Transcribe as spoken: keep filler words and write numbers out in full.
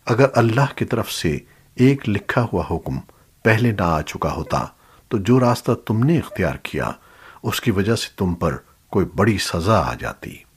अगर अल्लाह की तरफ से एक लिखा हुआ हुक्म पहले ना आ चुका होता तो जो रास्ता तुमने इख्तियार किया उसकी वजह से तुम पर कोई बड़ी सजा आ जाती।